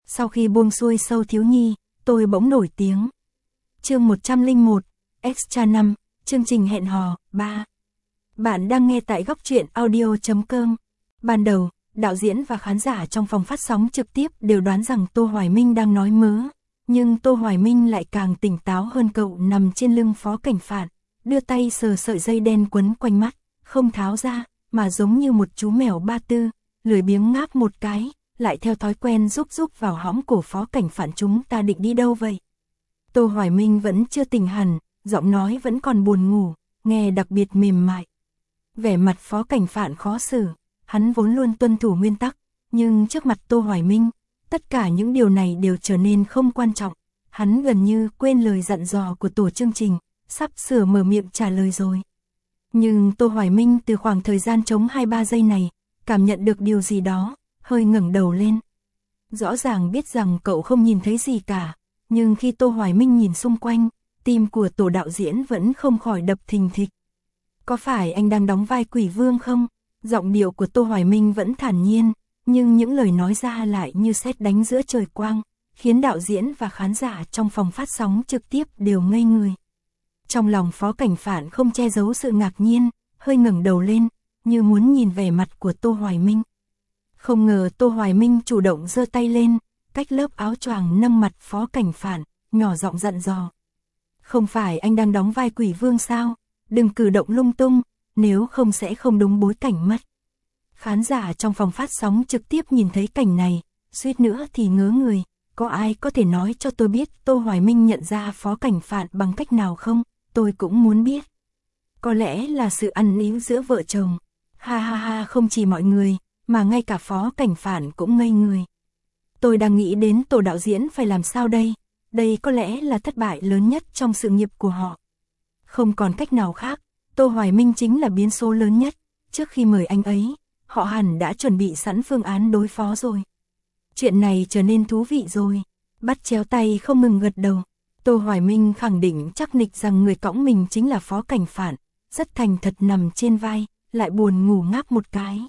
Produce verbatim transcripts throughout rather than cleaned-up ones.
Sau khi buông xuôi Sâu Thiếu Nhi, tôi bỗng nổi tiếng. Chương một trăm lẻ một, Extra năm, chương trình hẹn hò, ba. Bạn đang nghe tại góc truyện audio chấm com. Ban đầu, đạo diễn và khán giả trong phòng phát sóng trực tiếp đều đoán rằng Tô Hoài Minh đang nói mớ. Nhưng Tô Hoài Minh lại càng tỉnh táo hơn cậu nằm trên lưng Phó Cảnh Phạn, đưa tay sờ sợi dây đen quấn quanh mắt, không tháo ra, mà giống như một chú mèo ba tư, lười biếng ngáp một cái, lại theo thói quen rúc rúc vào hõm cổ Phó Cảnh Phạn. Chúng ta định đi đâu vậy? Tô Hoài Minh vẫn chưa tỉnh hẳn, giọng nói vẫn còn buồn ngủ, nghe đặc biệt mềm mại. Vẻ mặt Phó Cảnh Phạn khó xử, hắn vốn luôn tuân thủ nguyên tắc, nhưng trước mặt Tô Hoài Minh, tất cả những điều này đều trở nên không quan trọng. Hắn gần như quên lời dặn dò của tổ chương trình, sắp sửa mở miệng trả lời rồi. Nhưng Tô Hoài Minh từ khoảng thời gian trống hai ba giây này, cảm nhận được điều gì đó, hơi ngẩng đầu lên. Rõ ràng biết rằng cậu không nhìn thấy gì cả, nhưng khi Tô Hoài Minh nhìn xung quanh, tim của tổ đạo diễn vẫn không khỏi đập thình thịch. Có phải anh đang đóng vai quỷ vương không? Giọng điệu của Tô Hoài Minh vẫn thản nhiên, nhưng những lời nói ra lại như sét đánh giữa trời quang, khiến đạo diễn và khán giả trong phòng phát sóng trực tiếp đều ngây người. Trong lòng Phó Cảnh Phạn không che giấu sự ngạc nhiên, hơi ngẩng đầu lên, như muốn nhìn vẻ mặt của Tô Hoài Minh. Không ngờ Tô Hoài Minh chủ động giơ tay lên, cách lớp áo choàng nâng mặt Phó Cảnh Phạn, nhỏ giọng dặn dò. Không phải anh đang đóng vai quỷ vương sao? Đừng cử động lung tung, nếu không sẽ không đúng bối cảnh mất. Khán giả trong phòng phát sóng trực tiếp nhìn thấy cảnh này, suýt nữa thì ngớ người. Có ai có thể nói cho tôi biết Tô Hoài Minh nhận ra Phó Cảnh Phạn bằng cách nào không? Tôi cũng muốn biết. Có lẽ là sự ăn ý giữa vợ chồng. Ha ha ha, không chỉ mọi người, mà ngay cả Phó Cảnh Phạn cũng ngây người. Tôi đang nghĩ đến tổ đạo diễn phải làm sao đây? Đây có lẽ là thất bại lớn nhất trong sự nghiệp của họ. Không còn cách nào khác, Tô Hoài Minh chính là biến số lớn nhất. Trước khi mời anh ấy, họ hẳn đã chuẩn bị sẵn phương án đối phó rồi. Chuyện này trở nên thú vị rồi. Bắt chéo tay không ngừng gật đầu. Tô Hoài Minh khẳng định chắc nịch rằng người cõng mình chính là Phó Cảnh Phạn, rất thành thật nằm trên vai, lại buồn ngủ ngáp một cái.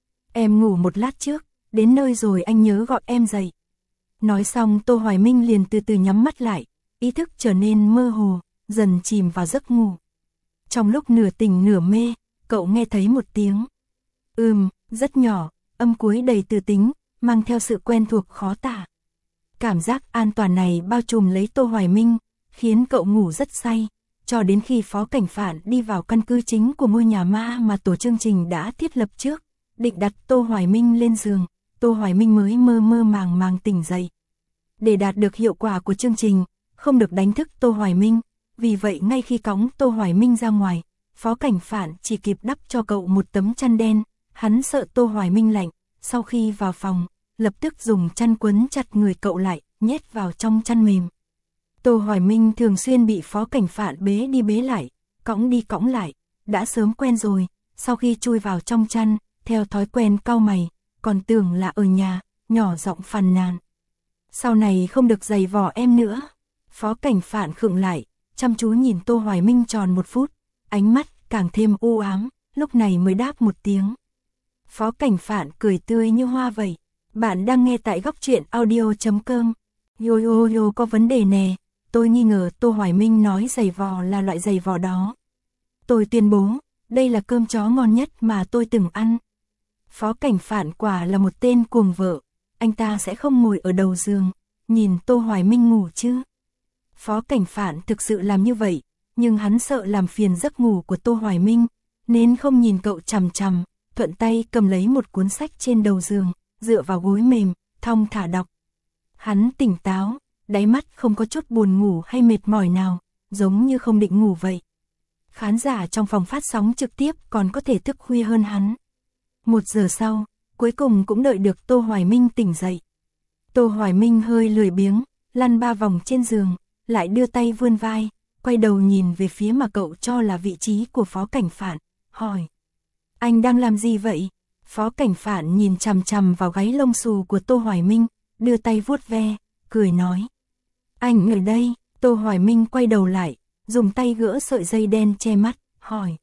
Em ngủ một lát trước, đến nơi rồi anh nhớ gọi em dậy. Nói xong Tô Hoài Minh liền từ từ nhắm mắt lại, ý thức trở nên mơ hồ, dần chìm vào giấc ngủ. Trong lúc nửa tỉnh nửa mê, cậu nghe thấy một tiếng. Ừm, rất nhỏ, âm cuối đầy từ tính, mang theo sự quen thuộc khó tả. Cảm giác an toàn này bao trùm lấy Tô Hoài Minh, khiến cậu ngủ rất say, cho đến khi Phó Cảnh Phạn đi vào căn cứ chính của ngôi nhà ma mà tổ chương trình đã thiết lập trước, định đặt Tô Hoài Minh lên giường, Tô Hoài Minh mới mơ mơ màng màng tỉnh dậy. Để đạt được hiệu quả của chương trình, không được đánh thức Tô Hoài Minh, vì vậy ngay khi cõng Tô Hoài Minh ra ngoài, Phó Cảnh Phạn chỉ kịp đắp cho cậu một tấm chăn đen, hắn sợ Tô Hoài Minh lạnh, sau khi vào phòng, lập tức dùng chăn quấn chặt người cậu lại, nhét vào trong chăn mềm. Tô Hoài Minh thường xuyên bị Phó Cảnh Phạn bế đi bế lại, cõng đi cõng lại, đã sớm quen rồi, sau khi chui vào trong chăn, theo thói quen cau mày, còn tưởng là ở nhà, nhỏ giọng phàn nàn. Sau này không được giày vò em nữa. Phó Cảnh Phạn khựng lại, chăm chú nhìn Tô Hoài Minh tròn một phút, ánh mắt càng thêm u ám, lúc này mới đáp một tiếng. Phó Cảnh Phạn cười tươi như hoa vậy. Bạn đang nghe tại góc truyện audio chấm com. Yo yo yo, có vấn đề nè, tôi nghi ngờ Tô Hoài Minh nói giày vò là loại giày vò đó. Tôi tuyên bố, đây là cơm chó ngon nhất mà tôi từng ăn. Phó Cảnh Phạn quả là một tên cuồng vợ, anh ta sẽ không ngồi ở đầu giường, nhìn Tô Hoài Minh ngủ chứ. Phó Cảnh Phạn thực sự làm như vậy, nhưng hắn sợ làm phiền giấc ngủ của Tô Hoài Minh, nên không nhìn cậu chằm chằm, thuận tay cầm lấy một cuốn sách trên đầu giường, dựa vào gối mềm, thong thả đọc. Hắn tỉnh táo, đáy mắt không có chút buồn ngủ hay mệt mỏi nào, giống như không định ngủ vậy. Khán giả trong phòng phát sóng trực tiếp còn có thể thức khuya hơn hắn. Một giờ sau, cuối cùng cũng đợi được Tô Hoài Minh tỉnh dậy. Tô Hoài Minh hơi lười biếng, lăn ba vòng trên giường, lại đưa tay vươn vai, quay đầu nhìn về phía mà cậu cho là vị trí của Phó Cảnh Phạn, hỏi. Anh đang làm gì vậy? Phó Cảnh Phạn nhìn chằm chằm vào gáy lông xù của Tô Hoài Minh, đưa tay vuốt ve, cười nói. Anh ở đây. Tô Hoài Minh quay đầu lại, dùng tay gỡ sợi dây đen che mắt, hỏi.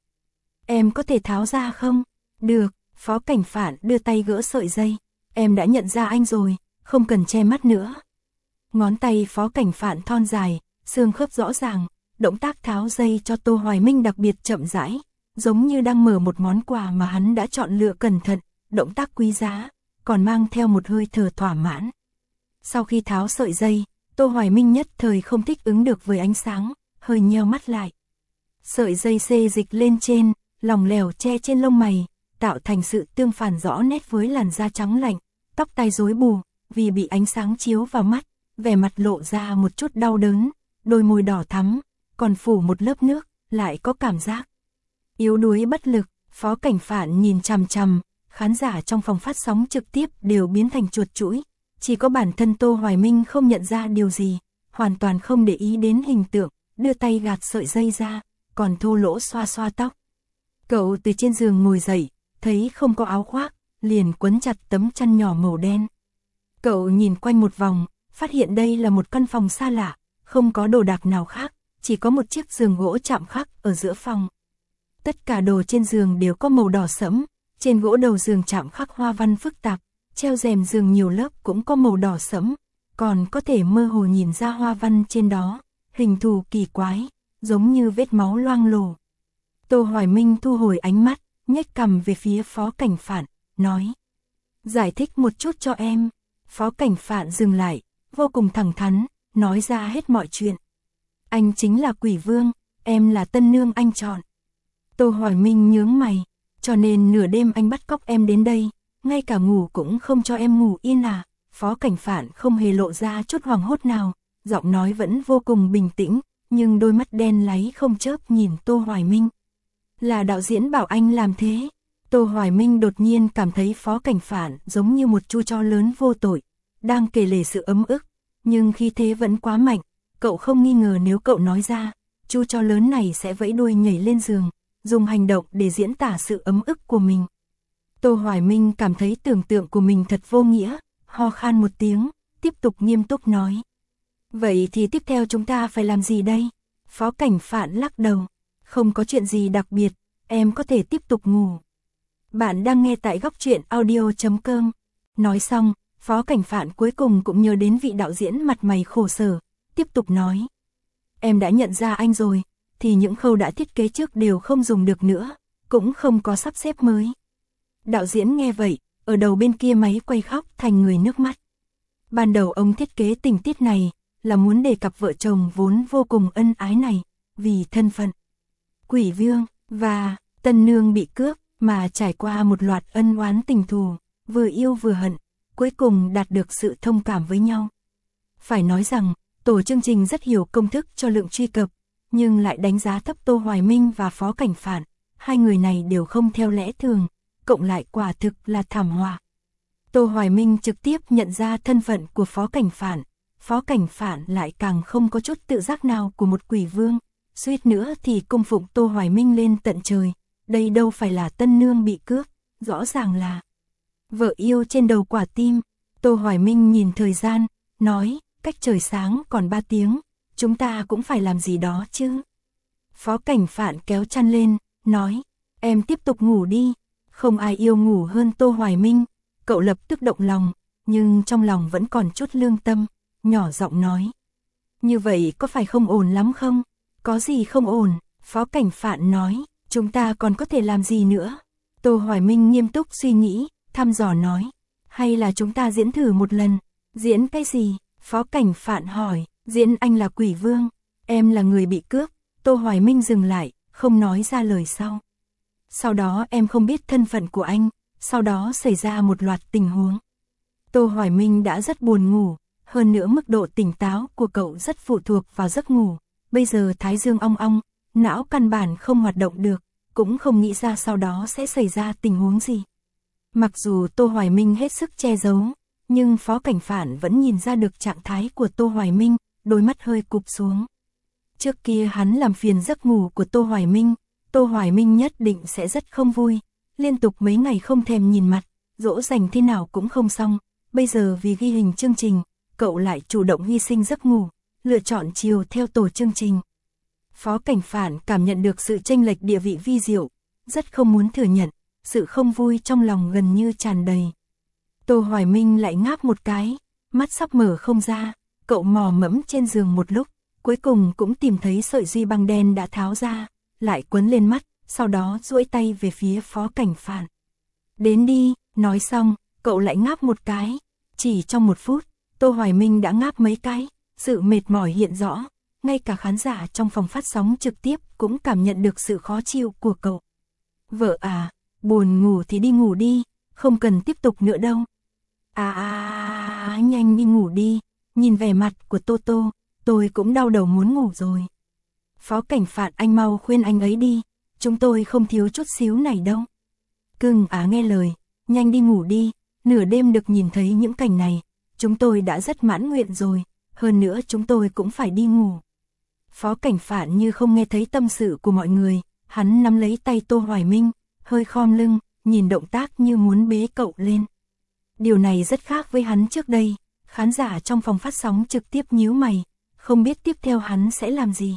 Em có thể tháo ra không? Được. Phó Cảnh Phạn đưa tay gỡ sợi dây. Em đã nhận ra anh rồi, không cần che mắt nữa. Ngón tay Phó Cảnh Phạn thon dài, xương khớp rõ ràng, động tác tháo dây cho Tô Hoài Minh đặc biệt chậm rãi, giống như đang mở một món quà mà hắn đã chọn lựa cẩn thận, động tác quý giá, còn mang theo một hơi thở thỏa mãn. Sau khi tháo sợi dây, Tô Hoài Minh nhất thời không thích ứng được với ánh sáng, hơi nheo mắt lại. Sợi dây xê dịch lên trên, lỏng lẻo che trên lông mày, tạo thành sự tương phản rõ nét với làn da trắng lạnh, tóc tai rối bù, vì bị ánh sáng chiếu vào mắt, vẻ mặt lộ ra một chút đau đớn, đôi môi đỏ thắm, còn phủ một lớp nước, lại có cảm giác yếu đuối bất lực. Phó Cảnh Phạn nhìn chằm chằm, khán giả trong phòng phát sóng trực tiếp đều biến thành chuột chũi, chỉ có bản thân Tô Hoài Minh không nhận ra điều gì, hoàn toàn không để ý đến hình tượng, đưa tay gạt sợi dây ra, còn thô lỗ xoa xoa tóc. Cậu từ trên giường ngồi dậy, thấy không có áo khoác, liền quấn chặt tấm chăn nhỏ màu đen. Cậu nhìn quanh một vòng, phát hiện đây là một căn phòng xa lạ, không có đồ đạc nào khác, chỉ có một chiếc giường gỗ chạm khắc ở giữa phòng. Tất cả đồ trên giường đều có màu đỏ sẫm, trên gỗ đầu giường chạm khắc hoa văn phức tạp, treo rèm giường nhiều lớp cũng có màu đỏ sẫm, còn có thể mơ hồ nhìn ra hoa văn trên đó, hình thù kỳ quái, giống như vết máu loang lổ. Tô Hoài Minh thu hồi ánh mắt, nhếch cằm về phía Phó Cảnh Phạn, nói: "Giải thích một chút cho em." Phó Cảnh Phạn dừng lại, vô cùng thẳng thắn, nói ra hết mọi chuyện. "Anh chính là Quỷ Vương, em là tân nương anh chọn." Tô Hoài Minh nhướng mày, "Cho nên nửa đêm anh bắt cóc em đến đây, ngay cả ngủ cũng không cho em ngủ yên à?" Phó Cảnh Phạn không hề lộ ra chút hoảng hốt nào, giọng nói vẫn vô cùng bình tĩnh, nhưng đôi mắt đen láy không chớp nhìn Tô Hoài Minh. "Là đạo diễn bảo anh làm thế." Tô Hoài Minh đột nhiên cảm thấy Phó Cảnh Phạn giống như một chu chó lớn vô tội, đang kể lể sự ấm ức, nhưng khí thế vẫn quá mạnh, cậu không nghi ngờ nếu cậu nói ra, chu chó lớn này sẽ vẫy đuôi nhảy lên giường, dùng hành động để diễn tả sự ấm ức của mình. Tô Hoài Minh cảm thấy tưởng tượng của mình thật vô nghĩa, ho khan một tiếng, tiếp tục nghiêm túc nói: "Vậy thì tiếp theo chúng ta phải làm gì đây?" Phó Cảnh Phạn lắc đầu: "Không có chuyện gì đặc biệt, em có thể tiếp tục ngủ." Bạn đang nghe tại góc truyện audio chấm com. Nói xong, Phó Cảnh Phạn cuối cùng cũng nhớ đến vị đạo diễn mặt mày khổ sở, tiếp tục nói: "Em đã nhận ra anh rồi, thì những khâu đã thiết kế trước đều không dùng được nữa, cũng không có sắp xếp mới." Đạo diễn nghe vậy, ở đầu bên kia máy quay khóc thành người nước mắt. Ban đầu ông thiết kế tình tiết này là muốn để cặp vợ chồng vốn vô cùng ân ái này, vì thân phận Quỷ Vương và tân nương bị cướp mà trải qua một loạt ân oán tình thù, vừa yêu vừa hận, cuối cùng đạt được sự thông cảm với nhau. Phải nói rằng, tổ chương trình rất hiểu công thức cho lượng truy cập, nhưng lại đánh giá thấp Tô Hoài Minh và Phó Cảnh Phạn, hai người này đều không theo lẽ thường, cộng lại quả thực là thảm họa. Tô Hoài Minh trực tiếp nhận ra thân phận của Phó Cảnh Phạn, Phó Cảnh Phạn lại càng không có chút tự giác nào của một quỷ vương, suýt nữa thì cung phụng Tô Hoài Minh lên tận trời, đây đâu phải là tân nương bị cướp, rõ ràng là vợ yêu trên đầu quả tim. Tô Hoài Minh nhìn thời gian, nói: "Cách trời sáng còn ba tiếng, chúng ta cũng phải làm gì đó chứ." Phó Cảnh Phạn kéo chăn lên, nói: "Em tiếp tục ngủ đi." Không ai yêu ngủ hơn Tô Hoài Minh, cậu lập tức động lòng, nhưng trong lòng vẫn còn chút lương tâm, nhỏ giọng nói: "Như vậy có phải không ổn lắm không?" "Có gì không ổn?" Phó Cảnh Phạn nói: "Chúng ta còn có thể làm gì nữa?" Tô Hoài Minh nghiêm túc suy nghĩ, thăm dò nói: "Hay là chúng ta diễn thử một lần?" "Diễn cái gì?" Phó Cảnh Phạn hỏi. "Diễn anh là Quỷ Vương, em là người bị cướp." Tô Hoài Minh dừng lại, không nói ra lời sau. "Sau đó em không biết thân phận của anh, sau đó xảy ra một loạt tình huống." Tô Hoài Minh đã rất buồn ngủ, hơn nữa mức độ tỉnh táo của cậu rất phụ thuộc vào giấc ngủ, bây giờ thái dương ong ong, não căn bản không hoạt động được, cũng không nghĩ ra sau đó sẽ xảy ra tình huống gì. Mặc dù Tô Hoài Minh hết sức che giấu, nhưng Phó Cảnh Phạn vẫn nhìn ra được trạng thái của Tô Hoài Minh, đôi mắt hơi cụp xuống. Trước kia hắn làm phiền giấc ngủ của Tô Hoài Minh, Tô Hoài Minh nhất định sẽ rất không vui, liên tục mấy ngày không thèm nhìn mặt, dỗ dành thế nào cũng không xong, bây giờ vì ghi hình chương trình, cậu lại chủ động hy sinh giấc ngủ, lựa chọn chiều theo tổ chương trình. Phó Cảnh Phạn cảm nhận được sự chênh lệch địa vị vi diệu, rất không muốn thừa nhận, sự không vui trong lòng gần như tràn đầy. Tô Hoài Minh lại ngáp một cái, mắt sắp mở không ra, cậu mò mẫm trên giường một lúc, cuối cùng cũng tìm thấy sợi duy băng đen đã tháo ra, lại quấn lên mắt, sau đó duỗi tay về phía Phó Cảnh Phạn. Đến đi, nói xong, cậu lại ngáp một cái. Chỉ trong một phút, Tô Hoài Minh đã ngáp mấy cái, sự mệt mỏi hiện rõ, ngay cả khán giả trong phòng phát sóng trực tiếp cũng cảm nhận được sự khó chịu của cậu. Vợ à, buồn ngủ thì đi ngủ đi, không cần tiếp tục nữa đâu. À à à, nhanh đi ngủ đi, nhìn vẻ mặt của Tô Tô, tôi cũng đau đầu muốn ngủ rồi. Phó Cảnh Phạn, anh mau khuyên anh ấy đi, chúng tôi không thiếu chút xíu này đâu. Cưng á, nghe lời, nhanh đi ngủ đi, nửa đêm được nhìn thấy những cảnh này, chúng tôi đã rất mãn nguyện rồi, hơn nữa chúng tôi cũng phải đi ngủ. Phó Cảnh Phạn như không nghe thấy tâm sự của mọi người, hắn nắm lấy tay Tô Hoài Minh, hơi khom lưng, nhìn động tác như muốn bế cậu lên. Điều này rất khác với hắn trước đây, khán giả trong phòng phát sóng trực tiếp nhíu mày, không biết tiếp theo hắn sẽ làm gì.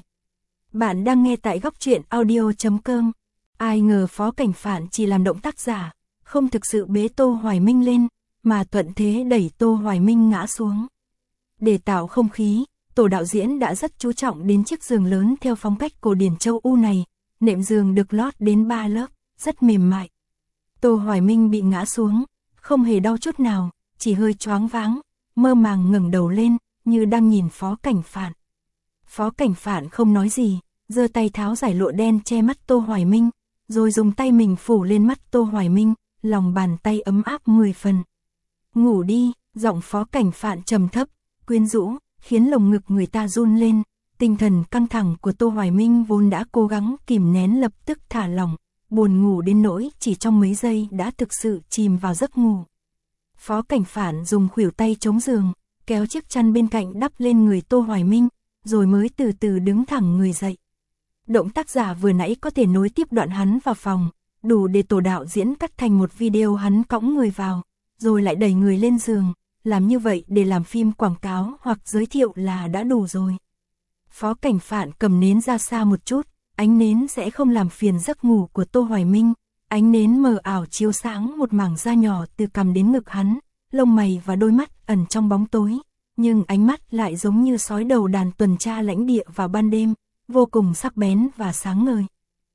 Bạn đang nghe tại góc truyện audio chấm com. Ai ngờ Phó Cảnh Phạn chỉ làm động tác giả, không thực sự bế Tô Hoài Minh lên, mà thuận thế đẩy Tô Hoài Minh ngã xuống. Để tạo không khí, tổ đạo diễn đã rất chú trọng đến chiếc giường lớn theo phong cách cổ điển châu Âu này, nệm giường được lót đến ba lớp, rất mềm mại. Tô Hoài Minh bị ngã xuống, không hề đau chút nào, chỉ hơi choáng váng, mơ màng ngẩng đầu lên, như đang nhìn Phó Cảnh Phạn. Phó Cảnh Phạn không nói gì, giơ tay tháo giải lụa đen che mắt Tô Hoài Minh, rồi dùng tay mình phủ lên mắt Tô Hoài Minh, lòng bàn tay ấm áp mười phần. Ngủ đi, giọng Phó Cảnh Phạn trầm thấp, quyến rũ, khiến lồng ngực người ta run lên, tinh thần căng thẳng của Tô Hoài Minh vốn đã cố gắng kìm nén lập tức thả lỏng, buồn ngủ đến nỗi chỉ trong mấy giây đã thực sự chìm vào giấc ngủ. Phó Cảnh Phạn dùng khuỷu tay chống giường, kéo chiếc chăn bên cạnh đắp lên người Tô Hoài Minh, rồi mới từ từ đứng thẳng người dậy. Động tác giả vừa nãy có thể nối tiếp đoạn hắn vào phòng, đủ để tổ đạo diễn cắt thành một video hắn cõng người vào, rồi lại đẩy người lên giường, làm như vậy để làm phim quảng cáo hoặc giới thiệu là đã đủ rồi. Phó Cảnh Phạn cầm nến ra xa một chút, ánh nến sẽ không làm phiền giấc ngủ của Tô Hoài Minh, ánh nến mờ ảo chiếu sáng một mảng da nhỏ từ cằm đến ngực hắn, lông mày và đôi mắt ẩn trong bóng tối, nhưng ánh mắt lại giống như sói đầu đàn tuần tra lãnh địa vào ban đêm, vô cùng sắc bén và sáng ngời.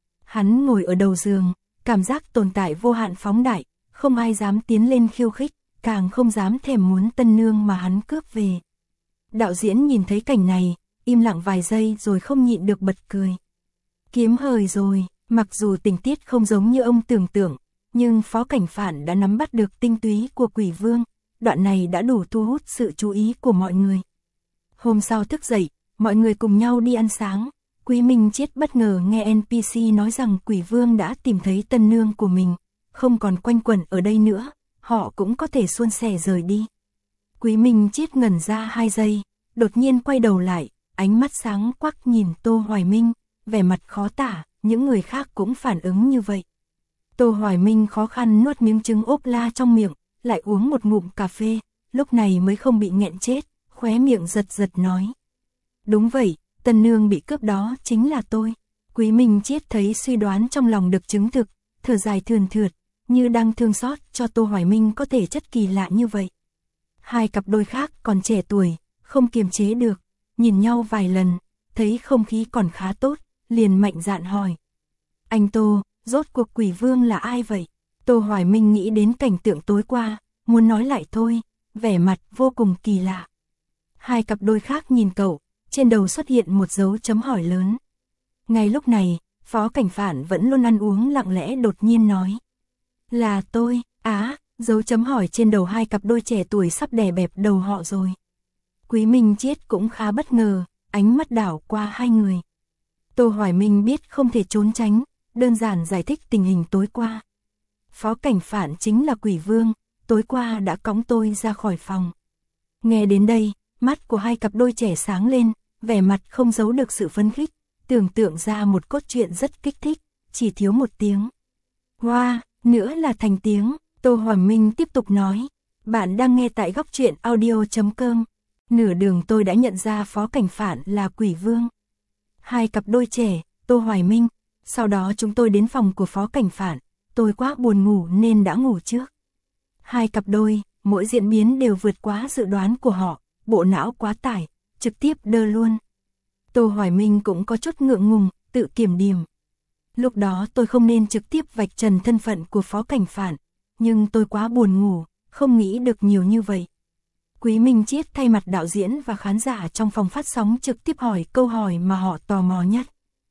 Hắn ngồi ở đầu giường, cảm giác tồn tại vô hạn phóng đại, không ai dám tiến lên khiêu khích, càng không dám thèm muốn tân nương mà hắn cướp về. Đạo diễn nhìn thấy cảnh này, im lặng vài giây rồi không nhịn được bật cười. Kiếm hời rồi, mặc dù tình tiết không giống như ông tưởng tượng, nhưng Phó Cảnh Phạn đã nắm bắt được tinh túy của Quỷ Vương, đoạn này đã đủ thu hút sự chú ý của mọi người. Hôm sau thức dậy, mọi người cùng nhau đi ăn sáng, Quý Minh Chiết bất ngờ nghe en pê xê nói rằng Quỷ Vương đã tìm thấy tân nương của mình, không còn quanh quẩn ở đây nữa, họ cũng có thể suôn sẻ rời đi. Quý Minh Chiết ngẩn ra hai giây, đột nhiên quay đầu lại, ánh mắt sáng quắc nhìn Tô Hoài Minh, vẻ mặt khó tả, những người khác cũng phản ứng như vậy. Tô Hoài Minh khó khăn nuốt miếng trứng ốp la trong miệng, lại uống một ngụm cà phê, lúc này mới không bị nghẹn chết, khóe miệng giật giật nói. Đúng vậy, tân nương bị cướp đó chính là tôi. Quý Minh Chiết thấy suy đoán trong lòng được chứng thực, thở dài thườn thượt, như đang thương xót cho Tô Hoài Minh có thể chất kỳ lạ như vậy. Hai cặp đôi khác còn trẻ tuổi, không kiềm chế được, nhìn nhau vài lần, thấy không khí còn khá tốt, liền mạnh dạn hỏi. Anh Tô, rốt cuộc Quỷ Vương là ai vậy? Tô Hoài Minh nghĩ đến cảnh tượng tối qua, muốn nói lại thôi, vẻ mặt vô cùng kỳ lạ. Hai cặp đôi khác nhìn cậu, trên đầu xuất hiện một dấu chấm hỏi lớn. Ngay lúc này, Phó Cảnh Phạn vẫn luôn ăn uống lặng lẽ đột nhiên nói. Là tôi, á, dấu chấm hỏi trên đầu hai cặp đôi trẻ tuổi sắp đè bẹp đầu họ rồi. Quý Minh Chiết cũng khá bất ngờ, ánh mắt đảo qua hai người. Tô Hoài Minh biết không thể trốn tránh, đơn giản giải thích tình hình tối qua. Phó Cảnh Phạn chính là Quỷ Vương, tối qua đã cõng tôi ra khỏi phòng. Nghe đến đây, mắt của hai cặp đôi trẻ sáng lên, vẻ mặt không giấu được sự phấn khích, tưởng tượng ra một cốt truyện rất kích thích, chỉ thiếu một tiếng. Wow, nữa là thành tiếng, Tô Hoài Minh tiếp tục nói. Bạn đang nghe tại góc truyện audio chấm com. Nửa đường tôi đã nhận ra Phó Cảnh Phạn là Quỷ Vương. Hai cặp đôi trẻ, Tô Hoài Minh, sau đó chúng tôi đến phòng của Phó Cảnh Phạn, tôi quá buồn ngủ nên đã ngủ trước. Hai cặp đôi, mỗi diễn biến đều vượt quá dự đoán của họ, bộ não quá tải, trực tiếp đơ luôn. Tô Hoài Minh cũng có chút ngượng ngùng, tự kiểm điểm. Lúc đó tôi không nên trực tiếp vạch trần thân phận của Phó Cảnh Phạn, nhưng tôi quá buồn ngủ, không nghĩ được nhiều như vậy. Quý Minh Chiết thay mặt đạo diễn và khán giả trong phòng phát sóng trực tiếp hỏi câu hỏi mà họ tò mò nhất.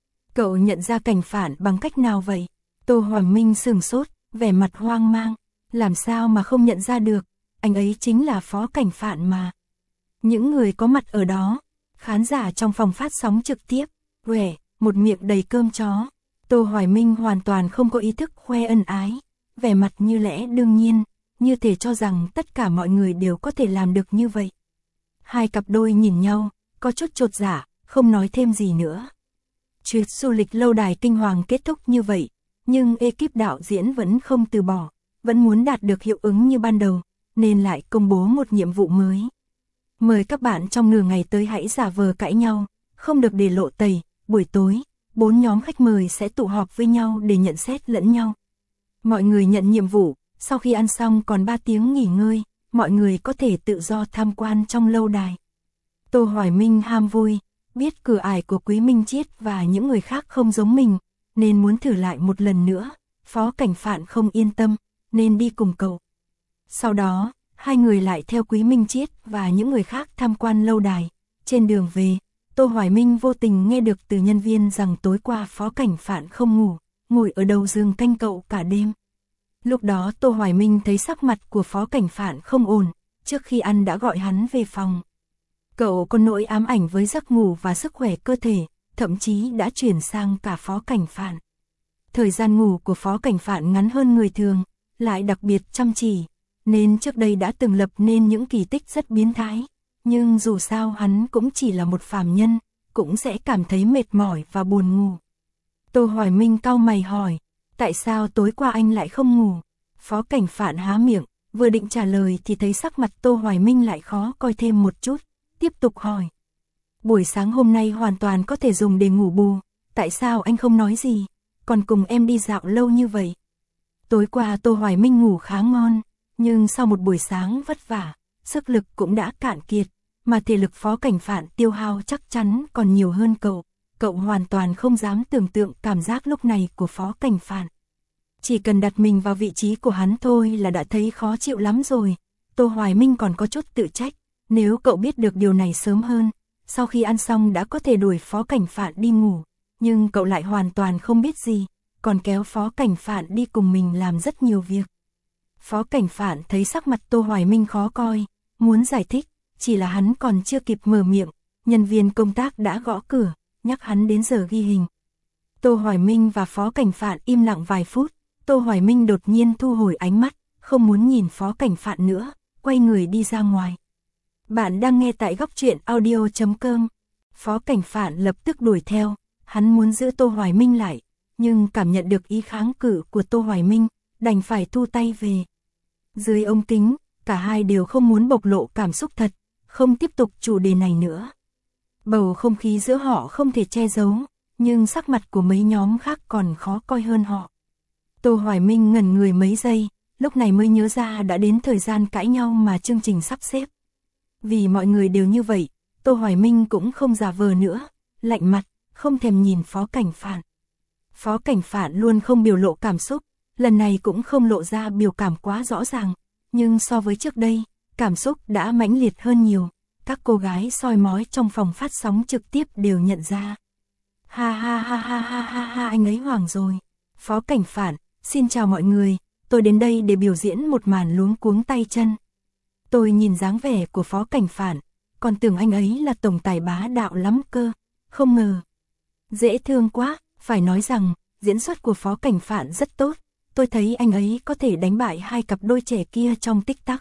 Cậu nhận ra Cảnh Phạn bằng cách nào vậy? Tô Hoài Minh sửng sốt, vẻ mặt hoang mang. Làm sao mà không nhận ra được, anh ấy chính là Phó Cảnh Phạn mà. Những người có mặt ở đó, khán giả trong phòng phát sóng trực tiếp, quẻ, một miệng đầy cơm chó. Tô Hoài Minh hoàn toàn không có ý thức khoe ân ái, vẻ mặt như lẽ đương nhiên, như thể cho rằng tất cả mọi người đều có thể làm được như vậy. Hai cặp đôi nhìn nhau, có chút chột dạ, không nói thêm gì nữa. Chuyến du lịch lâu đài kinh hoàng kết thúc như vậy, nhưng ekip đạo diễn vẫn không từ bỏ, vẫn muốn đạt được hiệu ứng như ban đầu, nên lại công bố một nhiệm vụ mới. Mời các bạn trong nửa ngày tới hãy giả vờ cãi nhau, không được để lộ tẩy, buổi tối, bốn nhóm khách mời sẽ tụ họp với nhau để nhận xét lẫn nhau. Mọi người nhận nhiệm vụ, sau khi ăn xong còn ba tiếng nghỉ ngơi, mọi người có thể tự do tham quan trong lâu đài. Tô Hoài Minh ham vui, biết cửa ải của Quý Minh Chiết và những người khác không giống mình, nên muốn thử lại một lần nữa. Phó Cảnh Phạn không yên tâm, nên đi cùng cậu. Sau đó, hai người lại theo Quý Minh Chiết và những người khác tham quan lâu đài. Trên đường về, Tô Hoài Minh vô tình nghe được từ nhân viên rằng tối qua Phó Cảnh Phạn không ngủ, ngồi ở đầu giường canh cậu cả đêm. Lúc đó Tô Hoài Minh thấy sắc mặt của Phó Cảnh Phạn không ổn, trước khi ăn đã gọi hắn về phòng. Cậu có nỗi ám ảnh với giấc ngủ và sức khỏe cơ thể, thậm chí đã chuyển sang cả Phó Cảnh Phạn. Thời gian ngủ của Phó Cảnh Phạn ngắn hơn người thường, lại đặc biệt chăm chỉ, nên trước đây đã từng lập nên những kỳ tích rất biến thái. Nhưng dù sao hắn cũng chỉ là một phàm nhân, cũng sẽ cảm thấy mệt mỏi và buồn ngủ. Tô Hoài Minh cau mày hỏi, tại sao tối qua anh lại không ngủ? Phó Cảnh Phạn há miệng, vừa định trả lời thì thấy sắc mặt Tô Hoài Minh lại khó coi thêm một chút, tiếp tục hỏi. Buổi sáng hôm nay hoàn toàn có thể dùng để ngủ bù, tại sao anh không nói gì, còn cùng em đi dạo lâu như vậy? Tối qua Tô Hoài Minh ngủ khá ngon, nhưng sau một buổi sáng vất vả, sức lực cũng đã cạn kiệt, mà thể lực Phó Cảnh Phạn tiêu hao chắc chắn còn nhiều hơn cậu. Cậu hoàn toàn không dám tưởng tượng cảm giác lúc này của Phó Cảnh Phạn. Chỉ cần đặt mình vào vị trí của hắn thôi là đã thấy khó chịu lắm rồi. Tô Hoài Minh còn có chút tự trách, nếu cậu biết được điều này sớm hơn, sau khi ăn xong đã có thể đuổi Phó Cảnh Phạn đi ngủ, nhưng cậu lại hoàn toàn không biết gì, còn kéo Phó Cảnh Phạn đi cùng mình làm rất nhiều việc. Phó Cảnh Phạn thấy sắc mặt Tô Hoài Minh khó coi, muốn giải thích, chỉ là hắn còn chưa kịp mở miệng, nhân viên công tác đã gõ cửa, nhắc hắn đến giờ ghi hình. Tô Hoài Minh và Phó Cảnh Phạn im lặng vài phút, Tô Hoài Minh đột nhiên thu hồi ánh mắt, không muốn nhìn Phó Cảnh Phạn nữa, quay người đi ra ngoài. Bạn đang nghe tại góc truyện audio chấm com. Phó Cảnh Phạn lập tức đuổi theo, hắn muốn giữ Tô Hoài Minh lại, nhưng cảm nhận được ý kháng cự của Tô Hoài Minh, đành phải thu tay về. Dưới ống kính, cả hai đều không muốn bộc lộ cảm xúc thật, không tiếp tục chủ đề này nữa. Bầu không khí giữa họ không thể che giấu, nhưng sắc mặt của mấy nhóm khác còn khó coi hơn họ. Tô Hoài Minh ngẩn người mấy giây, lúc này mới nhớ ra đã đến thời gian cãi nhau mà chương trình sắp xếp. Vì mọi người đều như vậy, Tô Hoài Minh cũng không giả vờ nữa, lạnh mặt, không thèm nhìn Phó Cảnh Phạn. Phó Cảnh Phạn luôn không biểu lộ cảm xúc, lần này cũng không lộ ra biểu cảm quá rõ ràng, nhưng so với trước đây, cảm xúc đã mãnh liệt hơn nhiều. Các cô gái soi mói trong phòng phát sóng trực tiếp đều nhận ra. Ha ha ha ha ha ha ha, anh ấy hoảng rồi. Phó Cảnh Phạn, xin chào mọi người, tôi đến đây để biểu diễn một màn luống cuống tay chân. Tôi nhìn dáng vẻ của Phó Cảnh Phạn, còn tưởng anh ấy là tổng tài bá đạo lắm cơ, không ngờ. Dễ thương quá, phải nói rằng, diễn xuất của Phó Cảnh Phạn rất tốt, tôi thấy anh ấy có thể đánh bại hai cặp đôi trẻ kia trong tích tắc.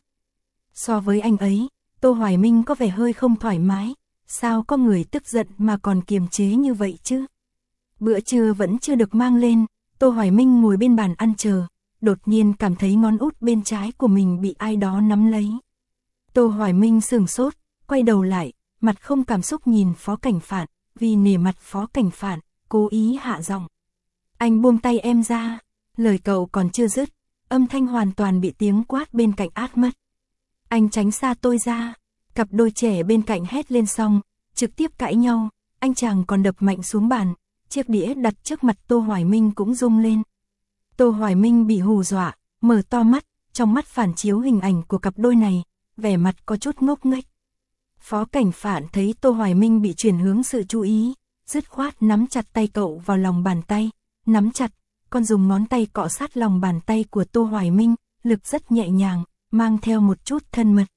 So với anh ấy, Tô Hoài Minh có vẻ hơi không thoải mái, sao có người tức giận mà còn kiềm chế như vậy chứ? Bữa trưa vẫn chưa được mang lên, Tô Hoài Minh ngồi bên bàn ăn chờ, đột nhiên cảm thấy ngón út bên trái của mình bị ai đó nắm lấy. Tô Hoài Minh sửng sốt, quay đầu lại, mặt không cảm xúc nhìn Phó Cảnh Phạn, vì nể mặt Phó Cảnh Phạn, cố ý hạ giọng. Anh buông tay em ra, lời cậu còn chưa dứt, âm thanh hoàn toàn bị tiếng quát bên cạnh át mất. Anh tránh xa tôi ra. Cặp đôi trẻ bên cạnh hét lên xong, trực tiếp cãi nhau, anh chàng còn đập mạnh xuống bàn, chiếc đĩa đặt trước mặt Tô Hoài Minh cũng rung lên. Tô Hoài Minh bị hù dọa, mở to mắt, trong mắt phản chiếu hình ảnh của cặp đôi này, vẻ mặt có chút ngốc nghếch. Phó Cảnh Phạn thấy Tô Hoài Minh bị chuyển hướng sự chú ý, dứt khoát nắm chặt tay cậu vào lòng bàn tay, nắm chặt, còn dùng ngón tay cọ sát lòng bàn tay của Tô Hoài Minh, lực rất nhẹ nhàng, mang theo một chút thân mật.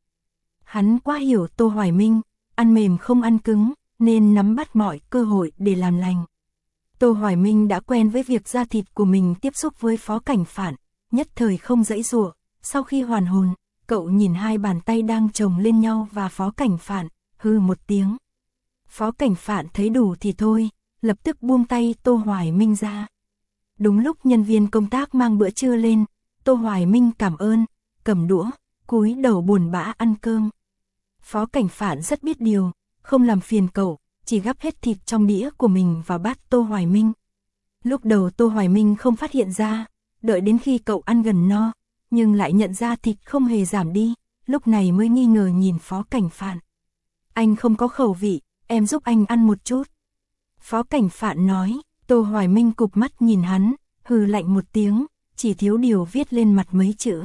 Hắn quá hiểu Tô Hoài Minh, ăn mềm không ăn cứng, nên nắm bắt mọi cơ hội để làm lành. Tô Hoài Minh đã quen với việc da thịt của mình tiếp xúc với Phó Cảnh Phạn, nhất thời không giãy giụa. Sau khi hoàn hồn, cậu nhìn hai bàn tay đang chồng lên nhau và Phó Cảnh Phạn, hừ một tiếng. Phó Cảnh Phạn thấy đủ thì thôi, lập tức buông tay Tô Hoài Minh ra. Đúng lúc nhân viên công tác mang bữa trưa lên, Tô Hoài Minh cảm ơn, cầm đũa, cúi đầu buồn bã ăn cơm. Phó Cảnh Phạn rất biết điều, không làm phiền cậu, chỉ gắp hết thịt trong đĩa của mình vào bát Tô Hoài Minh. Lúc đầu Tô Hoài Minh không phát hiện ra, đợi đến khi cậu ăn gần no, nhưng lại nhận ra thịt không hề giảm đi, lúc này mới nghi ngờ nhìn Phó Cảnh Phạn. Anh không có khẩu vị, em giúp anh ăn một chút. Phó Cảnh Phạn nói. Tô Hoài Minh cụp mắt nhìn hắn, hừ lạnh một tiếng, chỉ thiếu điều viết lên mặt mấy chữ.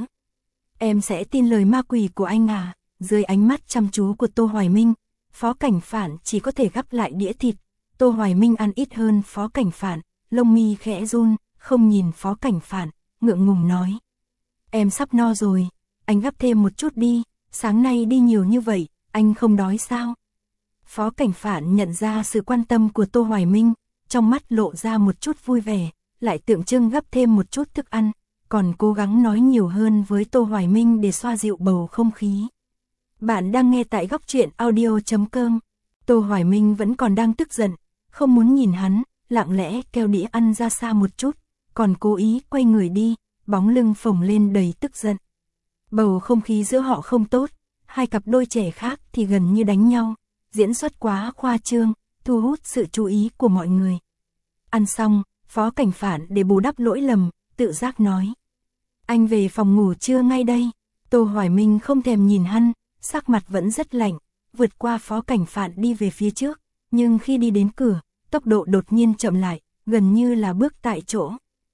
Em sẽ tin lời ma quỷ của anh à? Dưới ánh mắt chăm chú của Tô Hoài Minh, Phó Cảnh Phạn chỉ có thể gắp lại đĩa thịt. Tô Hoài Minh ăn ít hơn Phó Cảnh Phạn, lông mi khẽ run, không nhìn Phó Cảnh Phạn, ngượng ngùng nói. Em sắp no rồi, anh gắp thêm một chút đi, sáng nay đi nhiều như vậy, anh không đói sao? Phó Cảnh Phạn nhận ra sự quan tâm của Tô Hoài Minh, trong mắt lộ ra một chút vui vẻ, lại tượng trưng gắp thêm một chút thức ăn, còn cố gắng nói nhiều hơn với Tô Hoài Minh để xoa dịu bầu không khí. Bạn đang nghe tại góc truyện audio chấm com. Tô Hoài Minh vẫn còn đang tức giận, không muốn nhìn hắn, lặng lẽ kéo đĩa ăn ra xa một chút, còn cố ý quay người đi, bóng lưng phồng lên đầy tức giận. Bầu không khí giữa họ không tốt, hai cặp đôi trẻ khác thì gần như đánh nhau, diễn xuất quá khoa trương, thu hút sự chú ý của mọi người. Ăn xong, Phó Cảnh Phạn để bù đắp lỗi lầm, tự giác nói. Anh về phòng ngủ trưa ngay đây. Tô Hoài Minh không thèm nhìn hắn, sắc mặt vẫn rất lạnh, vượt qua Phó Cảnh Phạn đi về phía trước, nhưng khi đi đến cửa, tốc độ đột nhiên chậm lại, gần như là bước tại chỗ.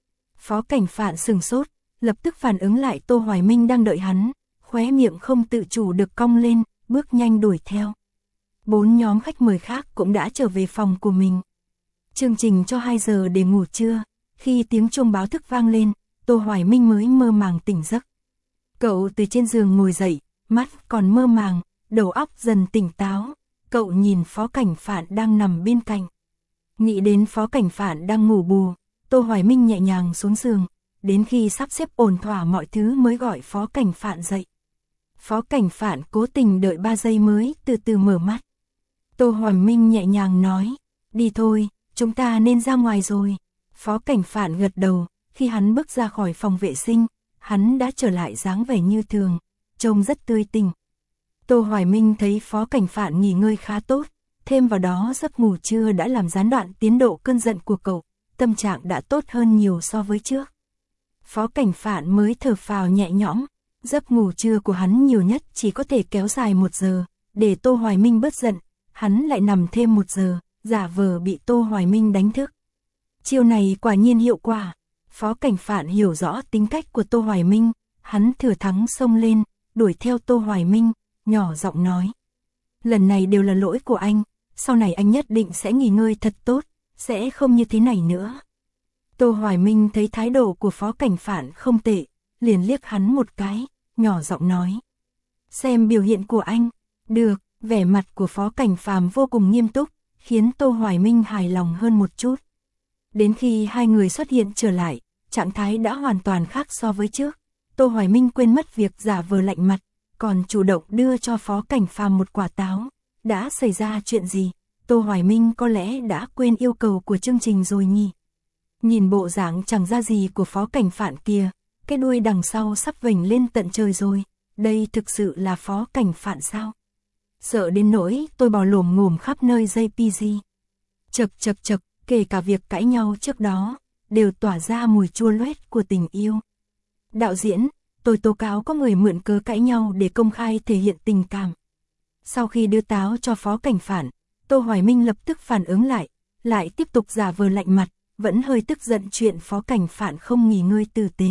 Phó Cảnh Phạn sừng sốt, lập tức phản ứng lại Tô Hoài Minh đang đợi hắn, khóe miệng không tự chủ được cong lên, bước nhanh đuổi theo. Bốn nhóm khách mời khác cũng đã trở về phòng của mình. Chương trình cho hai giờ để ngủ trưa, khi tiếng chuông báo thức vang lên, Tô Hoài Minh mới mơ màng tỉnh giấc. Cậu từ trên giường ngồi dậy, mắt còn mơ màng, đầu óc dần tỉnh táo, cậu nhìn Phó Cảnh Phạn đang nằm bên cạnh. Nghĩ đến Phó Cảnh Phạn đang ngủ bù, Tô Hoài Minh nhẹ nhàng xuống giường, đến khi sắp xếp ổn thỏa mọi thứ mới gọi Phó Cảnh Phạn dậy. Phó Cảnh Phạn cố tình đợi ba giây mới từ từ mở mắt. Tô Hoài Minh nhẹ nhàng nói, đi thôi, chúng ta nên ra ngoài rồi. Phó Cảnh Phạn gật đầu, khi hắn bước ra khỏi phòng vệ sinh, hắn đã trở lại dáng vẻ như thường, trông rất tươi tỉnh. Tô Hoài Minh thấy Phó Cảnh Phạn nghỉ ngơi khá tốt, thêm vào đó giấc ngủ trưa đã làm gián đoạn tiến độ cơn giận của cậu, tâm trạng đã tốt hơn nhiều so với trước. Phó Cảnh Phạn mới thở phào nhẹ nhõm, giấc ngủ trưa của hắn nhiều nhất chỉ có thể kéo dài một giờ, để Tô Hoài Minh bớt giận, hắn lại nằm thêm một giờ, giả vờ bị Tô Hoài Minh đánh thức. Chiêu này quả nhiên hiệu quả. Phó Cảnh Phạn hiểu rõ tính cách của Tô Hoài Minh, hắn thừa thắng xông lên, đuổi theo Tô Hoài Minh, nhỏ giọng nói. Lần này đều là lỗi của anh, sau này anh nhất định sẽ nghỉ ngơi thật tốt, sẽ không như thế này nữa. Tô Hoài Minh thấy thái độ của Phó Cảnh Phạn không tệ, liền liếc hắn một cái, nhỏ giọng nói. Xem biểu hiện của anh, được, vẻ mặt của Phó Cảnh Phàm vô cùng nghiêm túc, khiến Tô Hoài Minh hài lòng hơn một chút. Đến khi hai người xuất hiện trở lại, trạng thái đã hoàn toàn khác so với trước. Tô Hoài Minh quên mất việc giả vờ lạnh mặt, còn chủ động đưa cho Phó Cảnh Phàm một quả táo. Đã xảy ra chuyện gì? Tô Hoài Minh có lẽ đã quên yêu cầu của chương trình rồi nhỉ? Nhìn bộ dạng chẳng ra gì của Phó Cảnh Phạn kia, cái đuôi đằng sau sắp vểnh lên tận trời rồi. Đây thực sự là Phó Cảnh Phạn sao? Sợ đến nỗi tôi bò lồm ngồm khắp nơi dây pê giê. Chật chật chật, kể cả việc cãi nhau trước đó, đều tỏa ra mùi chua loét của tình yêu. Đạo diễn, tôi tố cáo có người mượn cớ cãi nhau để công khai thể hiện tình cảm. Sau khi đưa táo cho phó cảnh phản, Tô Hoài Minh lập tức phản ứng lại, lại tiếp tục giả vờ lạnh mặt, vẫn hơi tức giận chuyện phó cảnh phản không nghỉ ngơi tử tế.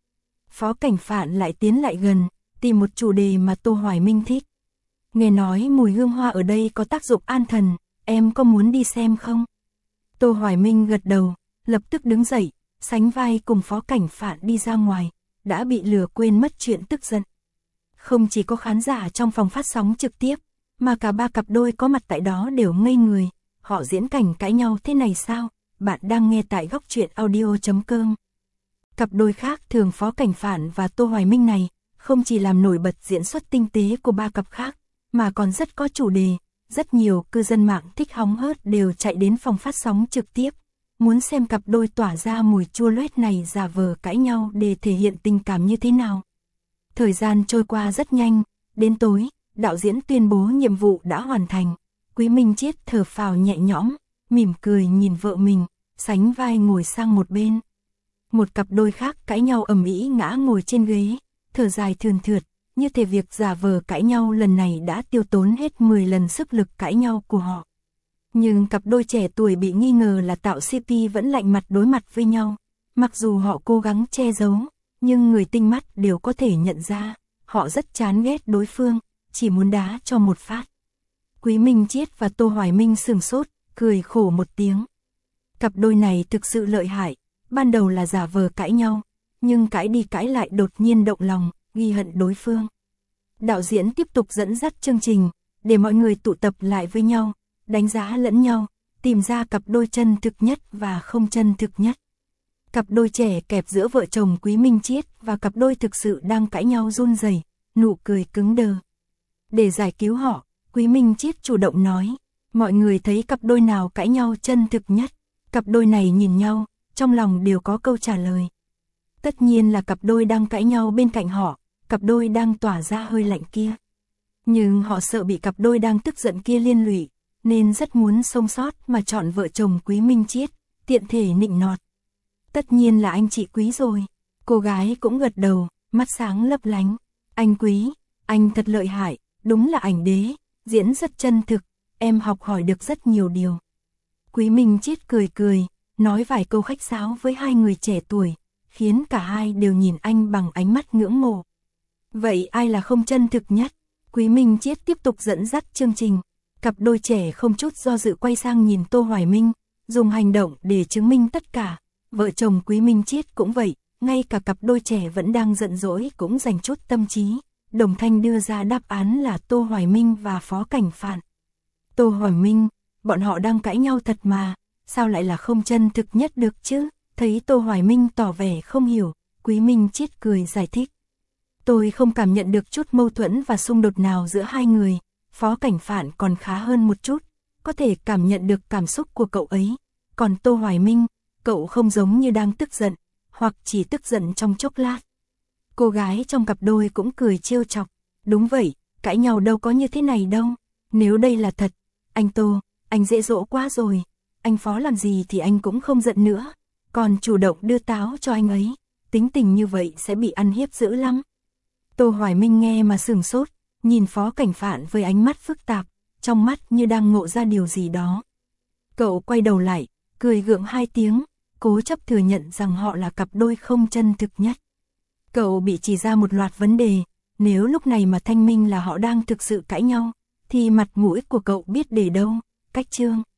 Phó cảnh phản lại tiến lại gần, tìm một chủ đề mà Tô Hoài Minh thích. Nghe nói mùi hương hoa ở đây có tác dụng an thần, em có muốn đi xem không? Tô Hoài Minh gật đầu, lập tức đứng dậy, sánh vai cùng phó cảnh phản đi ra ngoài, đã bị lừa quên mất chuyện tức giận. Không chỉ có khán giả trong phòng phát sóng trực tiếp, mà cả ba cặp đôi có mặt tại đó đều ngây người, họ diễn cảnh cãi nhau thế này sao? Bạn đang nghe tại góc truyện audio chấm com. Cặp đôi khác thường phó cảnh phản và Tô Hoài Minh này, không chỉ làm nổi bật diễn xuất tinh tế của ba cặp khác, mà còn rất có chủ đề, rất nhiều cư dân mạng thích hóng hớt đều chạy đến phòng phát sóng trực tiếp, muốn xem cặp đôi tỏa ra mùi chua loét này giả vờ cãi nhau để thể hiện tình cảm như thế nào. Thời gian trôi qua rất nhanh, đến tối, đạo diễn tuyên bố nhiệm vụ đã hoàn thành, Quý Minh Chiết thở phào nhẹ nhõm, mỉm cười nhìn vợ mình, sánh vai ngồi sang một bên. Một cặp đôi khác cãi nhau ầm ĩ ngã ngồi trên ghế, thở dài thườn thượt, như thể việc giả vờ cãi nhau lần này đã tiêu tốn hết mười lần sức lực cãi nhau của họ. Nhưng cặp đôi trẻ tuổi bị nghi ngờ là tạo xê pê vẫn lạnh mặt đối mặt với nhau, mặc dù họ cố gắng che giấu, nhưng người tinh mắt đều có thể nhận ra, họ rất chán ghét đối phương, chỉ muốn đá cho một phát. Quý Minh Chiết và Tô Hoài Minh sửng sốt, cười khổ một tiếng. Cặp đôi này thực sự lợi hại, ban đầu là giả vờ cãi nhau, nhưng cãi đi cãi lại đột nhiên động lòng, ghi hận đối phương. Đạo diễn tiếp tục dẫn dắt chương trình, để mọi người tụ tập lại với nhau, đánh giá lẫn nhau, tìm ra cặp đôi chân thực nhất và không chân thực nhất. Cặp đôi trẻ kẹp giữa vợ chồng Quý Minh Chiết và cặp đôi thực sự đang cãi nhau run rẩy, nụ cười cứng đờ. Để giải cứu họ, Quý Minh Chiết chủ động nói, mọi người thấy cặp đôi nào cãi nhau chân thực nhất. Cặp đôi này nhìn nhau, trong lòng đều có câu trả lời. Tất nhiên là cặp đôi đang cãi nhau bên cạnh họ, cặp đôi đang tỏa ra hơi lạnh kia. Nhưng họ sợ bị cặp đôi đang tức giận kia liên lụy, nên rất muốn sống sót mà chọn vợ chồng Quý Minh Chiết, tiện thể nịnh nọt. Tất nhiên là anh chị Quý rồi. Cô gái cũng gật đầu, mắt sáng lấp lánh. Anh Quý, anh thật lợi hại, đúng là ảnh đế, diễn rất chân thực, em học hỏi được rất nhiều điều. Quý Minh Chiết cười cười, nói vài câu khách sáo với hai người trẻ tuổi, khiến cả hai đều nhìn anh bằng ánh mắt ngưỡng mộ. Vậy ai là không chân thực nhất? Quý Minh Chiết tiếp tục dẫn dắt chương trình. Cặp đôi trẻ không chút do dự quay sang nhìn Tô Hoài Minh, dùng hành động để chứng minh tất cả. Vợ chồng Quý Minh Chiết cũng vậy, ngay cả cặp đôi trẻ vẫn đang giận dỗi cũng dành chút tâm trí. Đồng thanh đưa ra đáp án là Tô Hoài Minh và phó cảnh phản. Tô Hoài Minh, bọn họ đang cãi nhau thật mà, sao lại là không chân thực nhất được chứ? Thấy Tô Hoài Minh tỏ vẻ không hiểu, Quý Minh Chiết cười giải thích. Tôi không cảm nhận được chút mâu thuẫn và xung đột nào giữa hai người, phó cảnh phản còn khá hơn một chút, có thể cảm nhận được cảm xúc của cậu ấy. Còn Tô Hoài Minh, cậu không giống như đang tức giận, hoặc chỉ tức giận trong chốc lát. Cô gái trong cặp đôi cũng cười trêu chọc. Đúng vậy, cãi nhau đâu có như thế này đâu. Nếu đây là thật, anh Tô, anh dễ dỗ quá rồi. Anh Phó làm gì thì anh cũng không giận nữa. Còn chủ động đưa táo cho anh ấy. Tính tình như vậy sẽ bị ăn hiếp dữ lắm. Tô Hoài Minh nghe mà sửng sốt, nhìn phó cảnh phản với ánh mắt phức tạp, trong mắt như đang ngộ ra điều gì đó. Cậu quay đầu lại, cười gượng hai tiếng, cố chấp thừa nhận rằng họ là cặp đôi không chân thực nhất. Cậu bị chỉ ra một loạt vấn đề, nếu lúc này mà thanh minh là họ đang thực sự cãi nhau, thì mặt mũi của cậu biết để đâu. Cách chương